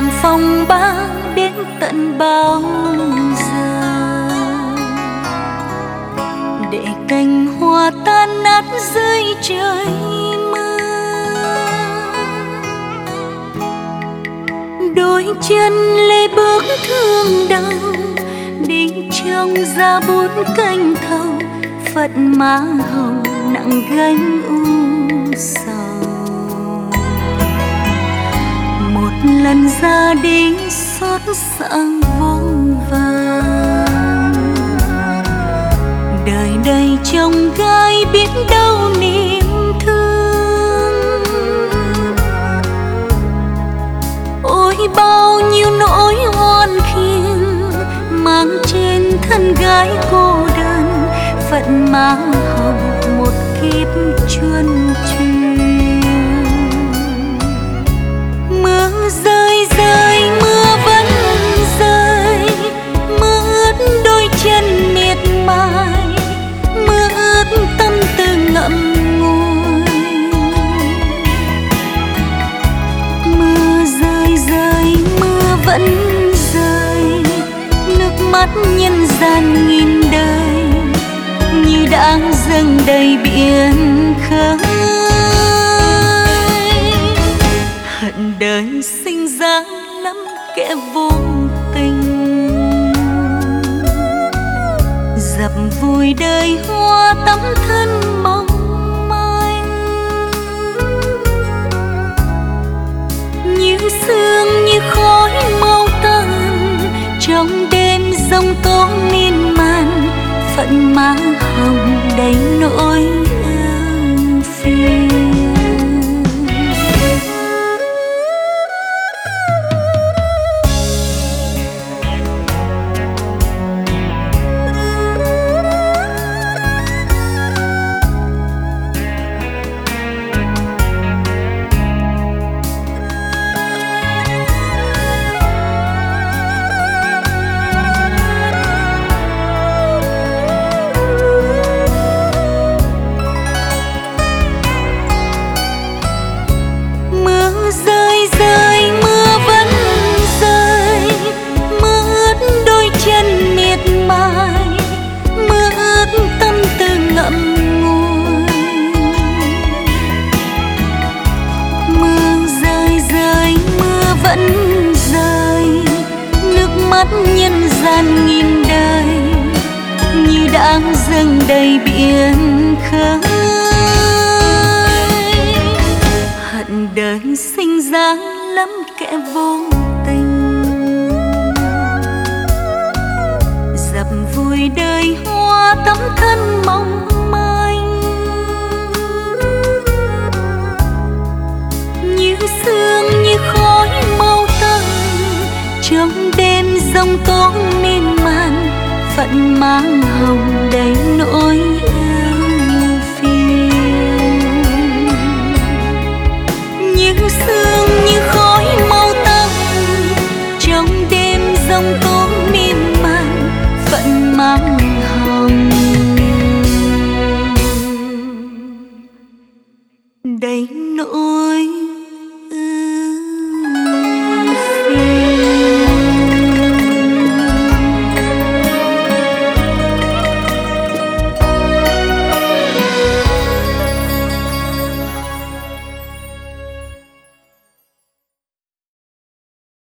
làm phong ba đến tận bao giờ, để cành hoa tan nát dưới trời mưa. Đôi chân lê bước thương đau, đi trong ra bút canh thâu, phận má hồng nặng gánh u sầu. Một lần ra đi xót xa vô vàn, đời đầy chông gai biết đâu niềm thương. Ôi bao nhiêu nỗi oan khiên mang trên thân gái cô đơn, phận má hồng một kiếp chuân truyền. Mưa rơi rơi mưa vẫn rơi, mưa ướt đôi chân miệt mài, mưa ướt tâm tư ngậm ngùi. Mưa rơi rơi mưa vẫn rơi, nước mắt nhân gian nghìn đời như đã dâng đầy biển khơi. Hận đời sinh ra lắm kẻ vô tình, dập vùi đời hoa tắm thân mong manh. Như sương như khói mau tan trong đêm giông tố miên man, phận má hồng đầy nỗi ưu phiền. Nhân gian nghìn đời như đã dâng đầy biển khơi. Hận đời sinh ra lắm kẻ vô tình, dập vùi đời hoa tắm thân mong manh. Như sương như khói mau tan trong đêm giông tố miên man, phận má hồng đầy nỗi ưu phiền. Như sương như khói mau tan trong đêm giông tố miên man, phận má hồng đầy nỗi